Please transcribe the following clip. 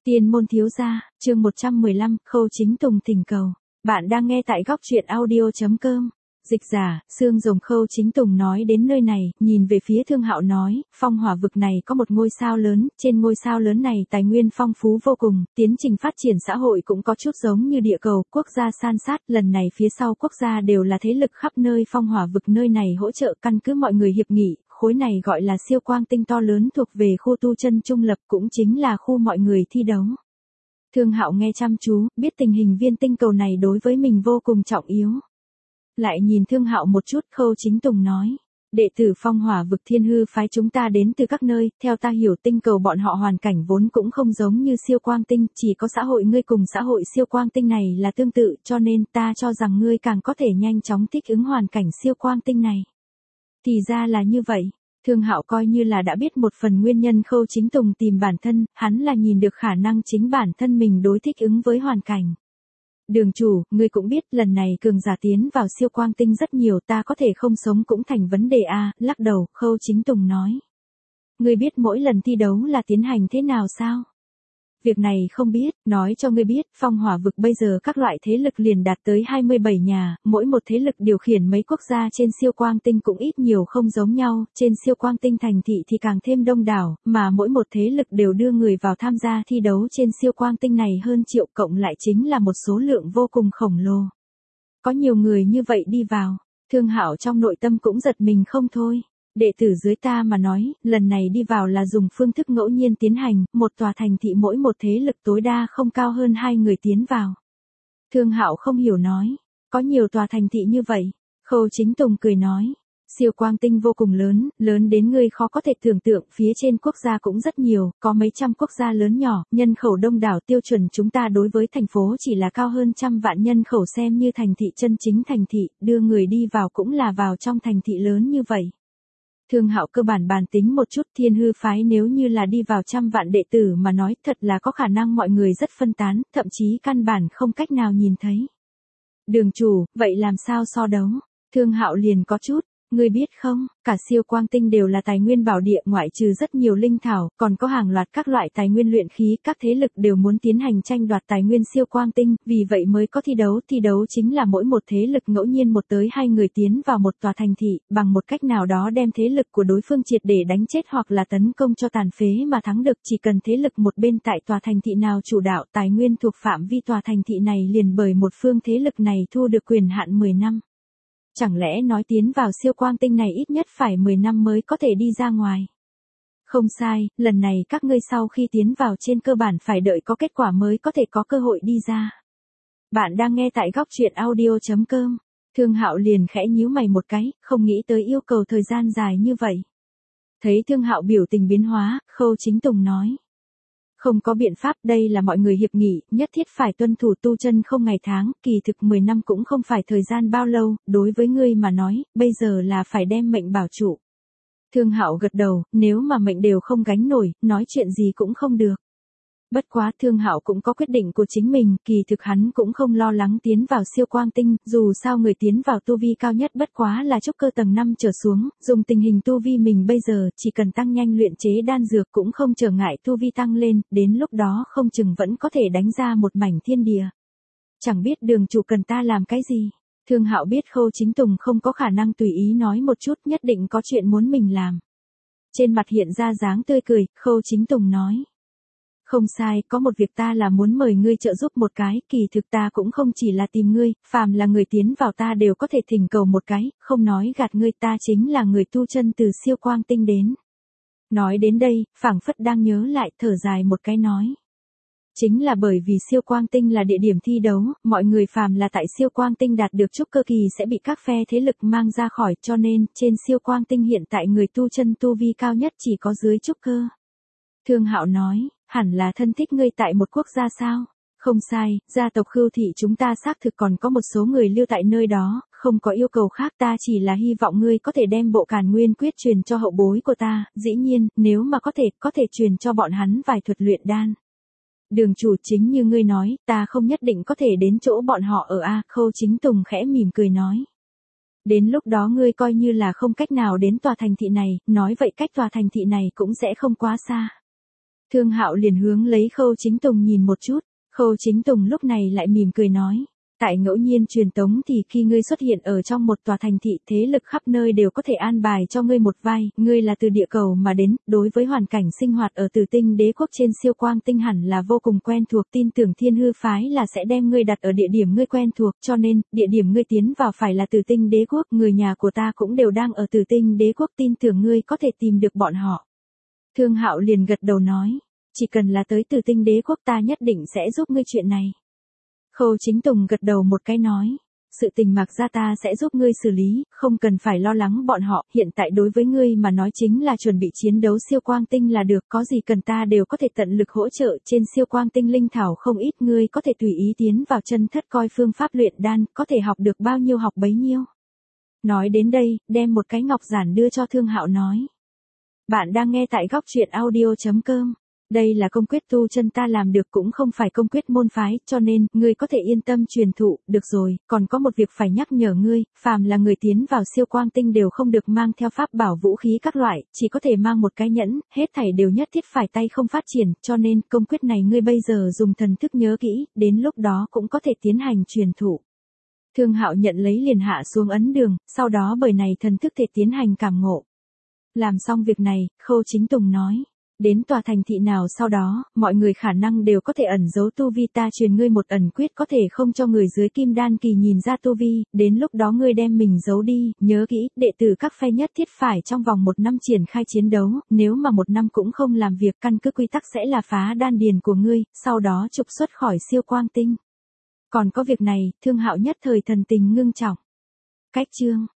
Tiên môn thiếu gia, chương 115, Khâu Chính Tùng thỉnh cầu. Bạn đang nghe tại góc truyện audio.com. Dịch giả, Sương Rồng. Khâu Chính Tùng nói đến nơi này, nhìn về phía Thương Hạo nói, phong hỏa vực này có một ngôi sao lớn, trên ngôi sao lớn này tài nguyên phong phú vô cùng, tiến trình phát triển xã hội cũng có chút giống như địa cầu, quốc gia san sát, lần này phía sau quốc gia đều là thế lực khắp nơi phong hỏa vực nơi này hỗ trợ căn cứ mọi người hiệp nghị, khối này gọi là siêu quang tinh to lớn thuộc về khu tu chân trung lập cũng chính là khu mọi người thi đấu. Thương Hạo nghe chăm chú, biết tình hình viên tinh cầu này đối với mình vô cùng trọng yếu. Lại nhìn Thương Hạo một chút, Khâu Chính Tùng nói, đệ tử phong hỏa vực Thiên Hư phái chúng ta đến từ các nơi, theo ta hiểu tinh cầu bọn họ hoàn cảnh vốn cũng không giống như siêu quang tinh, chỉ có xã hội ngươi cùng xã hội siêu quang tinh này là tương tự, cho nên ta cho rằng ngươi càng có thể nhanh chóng thích ứng hoàn cảnh siêu quang tinh này. Thì ra là như vậy. Thương Hạo coi như là đã biết một phần nguyên nhân Khâu Chính Tùng tìm bản thân, hắn là nhìn được khả năng chính bản thân mình đối thích ứng với hoàn cảnh. Đường chủ, ngươi cũng biết lần này cường giả tiến vào siêu quang tinh rất nhiều, ta có thể không sống cũng thành vấn đề a. Lắc đầu, Khâu Chính Tùng nói. Ngươi biết mỗi lần thi đấu là tiến hành thế nào sao? Việc này không biết, nói cho ngươi biết, phong hỏa vực bây giờ các loại thế lực liền đạt tới 27 nhà, mỗi một thế lực điều khiển mấy quốc gia trên siêu quang tinh cũng ít nhiều không giống nhau, trên siêu quang tinh thành thị thì càng thêm đông đảo, mà mỗi một thế lực đều đưa người vào tham gia thi đấu trên siêu quang tinh này hơn triệu, cộng lại chính là một số lượng vô cùng khổng lồ. Có nhiều người như vậy đi vào, Thương Hạo trong nội tâm cũng giật mình không thôi. Đệ tử dưới ta mà nói, lần này đi vào là dùng phương thức ngẫu nhiên tiến hành, một tòa thành thị mỗi một thế lực tối đa không cao hơn 2 người tiến vào. Thương Hạo không hiểu nói, có nhiều tòa thành thị như vậy. Khâu Chính Tùng cười nói, siêu quang tinh vô cùng lớn, lớn đến người khó có thể tưởng tượng, phía trên quốc gia cũng rất nhiều, có mấy trăm quốc gia lớn nhỏ, nhân khẩu đông đảo, tiêu chuẩn chúng ta đối với thành phố chỉ là cao hơn 100 vạn nhân khẩu, xem như thành thị chân chính thành thị, đưa người đi vào cũng là vào trong thành thị lớn như vậy. Thương Hạo cơ bản bàn tính một chút, Thiên Hư phái nếu như là đi vào 100 vạn đệ tử mà nói, thật là có khả năng mọi người rất phân tán, thậm chí căn bản không cách nào nhìn thấy. Đường chủ, vậy làm sao so đấu? Thương Hạo liền có chút, ngươi biết không, cả siêu quang tinh đều là tài nguyên bảo địa, ngoại trừ rất nhiều linh thảo, còn có hàng loạt các loại tài nguyên luyện khí, các thế lực đều muốn tiến hành tranh đoạt tài nguyên siêu quang tinh, vì vậy mới có thi đấu chính là mỗi một thế lực ngẫu nhiên 1 tới 2 người tiến vào một tòa thành thị, bằng một cách nào đó đem thế lực của đối phương triệt để đánh chết hoặc là tấn công cho tàn phế mà thắng được, chỉ cần thế lực một bên tại tòa thành thị nào chủ đạo, tài nguyên thuộc phạm vi tòa thành thị này liền bởi một phương thế lực này thu được quyền hạn 10 năm. Chẳng lẽ nói tiến vào siêu quang tinh này ít nhất phải 10 năm mới có thể đi ra ngoài? Không sai, lần này các ngươi sau khi tiến vào trên cơ bản phải đợi có kết quả mới có thể có cơ hội đi ra. Bạn đang nghe tại góc truyện audio.com. Thương Hạo liền khẽ nhíu mày một cái, không nghĩ tới yêu cầu thời gian dài như vậy. Thấy Thương Hạo biểu tình biến hóa, Khâu Chính Tùng nói. Không có biện pháp, đây là mọi người hiệp nghị, nhất thiết phải tuân thủ tu chân không ngày tháng, kỳ thực 10 năm cũng không phải thời gian bao lâu, đối với ngươi mà nói, bây giờ là phải đem mệnh bảo trụ. Thương Hạo gật đầu, nếu mà mệnh đều không gánh nổi, nói chuyện gì cũng không được. Bất quá Thương Hạo cũng có quyết định của chính mình, kỳ thực hắn cũng không lo lắng tiến vào siêu quang tinh, dù sao người tiến vào tu vi cao nhất bất quá là trúc cơ tầng 5 trở xuống, dùng tình hình tu vi mình bây giờ, chỉ cần tăng nhanh luyện chế đan dược cũng không trở ngại tu vi tăng lên, đến lúc đó không chừng vẫn có thể đánh ra một mảnh thiên địa. Chẳng biết đường chủ cần ta làm cái gì? Thương Hạo biết Khâu Chính Tùng không có khả năng tùy ý nói một chút, nhất định có chuyện muốn mình làm. Trên mặt hiện ra dáng tươi cười, Khâu Chính Tùng nói. Không sai, có một việc ta là muốn mời ngươi trợ giúp một cái, kỳ thực ta cũng không chỉ là tìm ngươi, phàm là người tiến vào ta đều có thể thỉnh cầu một cái, không nói gạt ngươi, ta chính là người tu chân từ siêu quang tinh đến. Nói đến đây, phảng phất đang nhớ lại, thở dài một cái nói. Chính là bởi vì siêu quang tinh là địa điểm thi đấu, mọi người phàm là tại siêu quang tinh đạt được trúc cơ kỳ sẽ bị các phe thế lực mang ra khỏi, cho nên, trên siêu quang tinh hiện tại người tu chân tu vi cao nhất chỉ có dưới trúc cơ. Thương Hạo nói. Hẳn là thân thích ngươi tại một quốc gia sao? Không sai, gia tộc Khưu thị chúng ta xác thực còn có một số người lưu tại nơi đó, không có yêu cầu khác, ta chỉ là hy vọng ngươi có thể đem bộ Càn Nguyên quyết truyền cho hậu bối của ta, dĩ nhiên, nếu mà có thể truyền cho bọn hắn vài thuật luyện đan. Đường chủ, chính như ngươi nói, ta không nhất định có thể đến chỗ bọn họ ở a. Khâu Chính Tùng khẽ mỉm cười nói. Đến lúc đó ngươi coi như là không cách nào đến tòa thành thị này, nói vậy cách tòa thành thị này cũng sẽ không quá xa. Thương Hạo liền hướng lấy Khâu Chính Tùng nhìn một chút, Khâu Chính Tùng lúc này lại mỉm cười nói. Tại ngẫu nhiên truyền tống thì khi ngươi xuất hiện ở trong một tòa thành thị, thế lực khắp nơi đều có thể an bài cho ngươi một vai, ngươi là từ địa cầu mà đến, đối với hoàn cảnh sinh hoạt ở Tử Tinh Đế quốc trên siêu quang tinh hẳn là vô cùng quen thuộc, tin tưởng Thiên Hư phái là sẽ đem ngươi đặt ở địa điểm ngươi quen thuộc, cho nên, địa điểm ngươi tiến vào phải là Tử Tinh Đế quốc, người nhà của ta cũng đều đang ở Tử Tinh Đế quốc, tin tưởng ngươi có thể tìm được bọn họ. Thương Hạo liền gật đầu nói, chỉ cần là tới Tử Tinh Đế quốc ta nhất định sẽ giúp ngươi chuyện này. Khâu Chính Tùng gật đầu một cái nói, sự tình Mạc gia ta sẽ giúp ngươi xử lý, không cần phải lo lắng bọn họ, hiện tại đối với ngươi mà nói chính là chuẩn bị chiến đấu siêu quang tinh là được, có gì cần ta đều có thể tận lực hỗ trợ, trên siêu quang tinh linh thảo không ít, ngươi có thể tùy ý tiến vào chân thất coi phương pháp luyện đan, có thể học được bao nhiêu học bấy nhiêu. Nói đến đây, đem một cái ngọc giản đưa cho Thương Hạo nói. Bạn đang nghe tại góc truyện audio.com. Đây là công quyết tu chân ta làm được cũng không phải công quyết môn phái, cho nên, ngươi có thể yên tâm truyền thụ, được rồi, còn có một việc phải nhắc nhở ngươi, phàm là người tiến vào siêu quang tinh đều không được mang theo pháp bảo vũ khí các loại, chỉ có thể mang một cái nhẫn, hết thảy đều nhất thiết phải tay không phát triển, cho nên, công quyết này ngươi bây giờ dùng thần thức nhớ kỹ, đến lúc đó cũng có thể tiến hành truyền thụ. Thương Hạo nhận lấy liền hạ xuống ấn đường, sau đó bởi này thần thức thể tiến hành cảm ngộ. Làm xong việc này, Khâu Chính Tùng nói. Đến tòa thành thị nào sau đó, mọi người khả năng đều có thể ẩn giấu tu vi, ta truyền ngươi một ẩn quyết có thể không cho người dưới kim đan kỳ nhìn ra tu vi, đến lúc đó ngươi đem mình giấu đi, nhớ kỹ, đệ tử các phe nhất thiết phải trong vòng 1 năm triển khai chiến đấu, nếu mà 1 năm cũng không làm việc căn cứ quy tắc sẽ là phá đan điền của ngươi, sau đó trục xuất khỏi siêu quang tinh. Còn có việc này, Thương Hạo nhất thời thần tình ngưng trọng. Cách chương